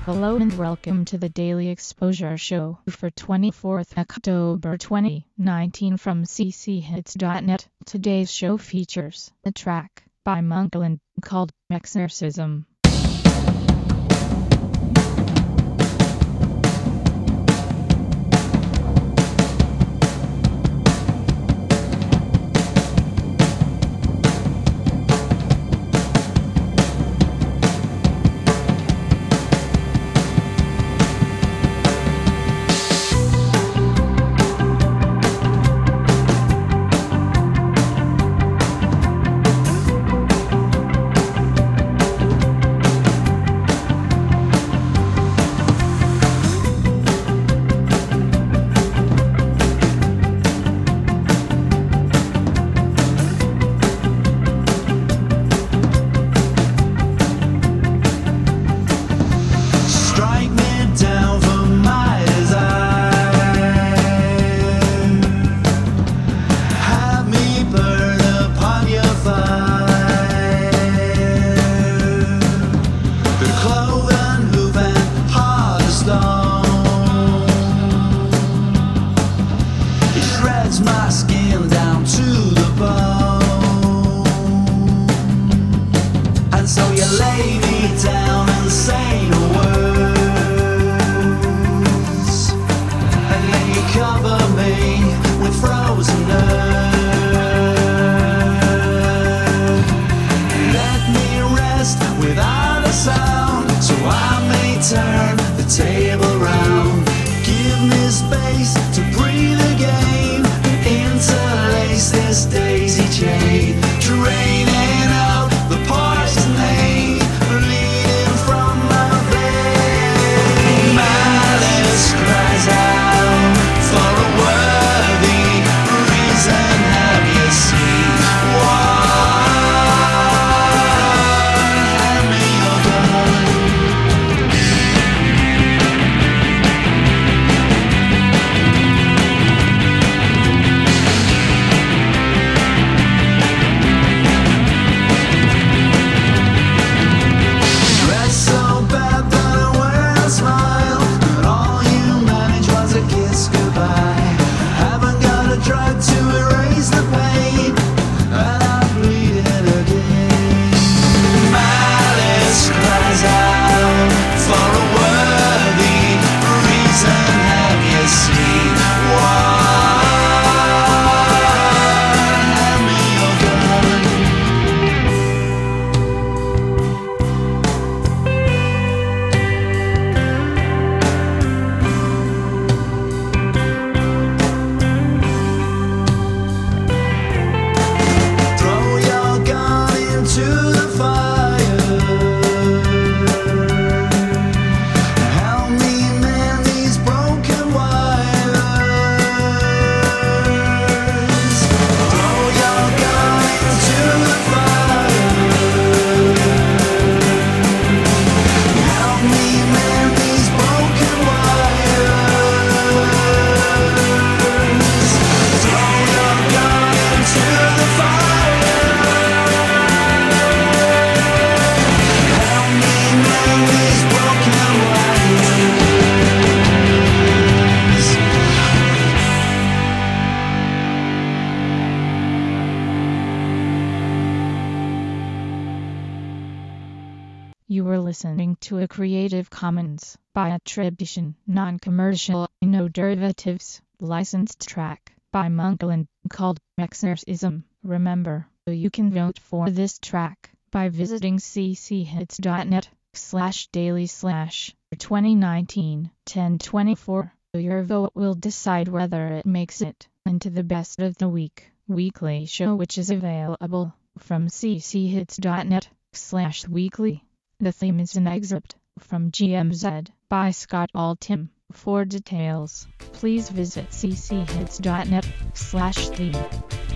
Hello and welcome to the Daily Exposure Show for 24th October 2019 from cchits.net. Today's show features a track by Monkland called Exorcism. My skin down to the bone, and so you lay me down and say no words, and then you cover me with frozen earth. Let me rest without a sound, so I may turn the table round. Give me space to breathe again, interlace this daisy chain, draining out the poison pain, bleeding from my veins. Malice cries out for a worthy reason. Have you seen one? Hand me your gun. You were listening to a Creative Commons by attribution, non-commercial, no derivatives, licensed track by Monkland called Exorcism. Remember, you can vote for this track by visiting cchits.net/daily/2019-1024. Your vote will decide whether it makes it into the Best of the Week weekly show, which is available from cchits.net/weekly. The theme is an excerpt from GMZ by Scott Altham. For details, please visit cchits.net/theme.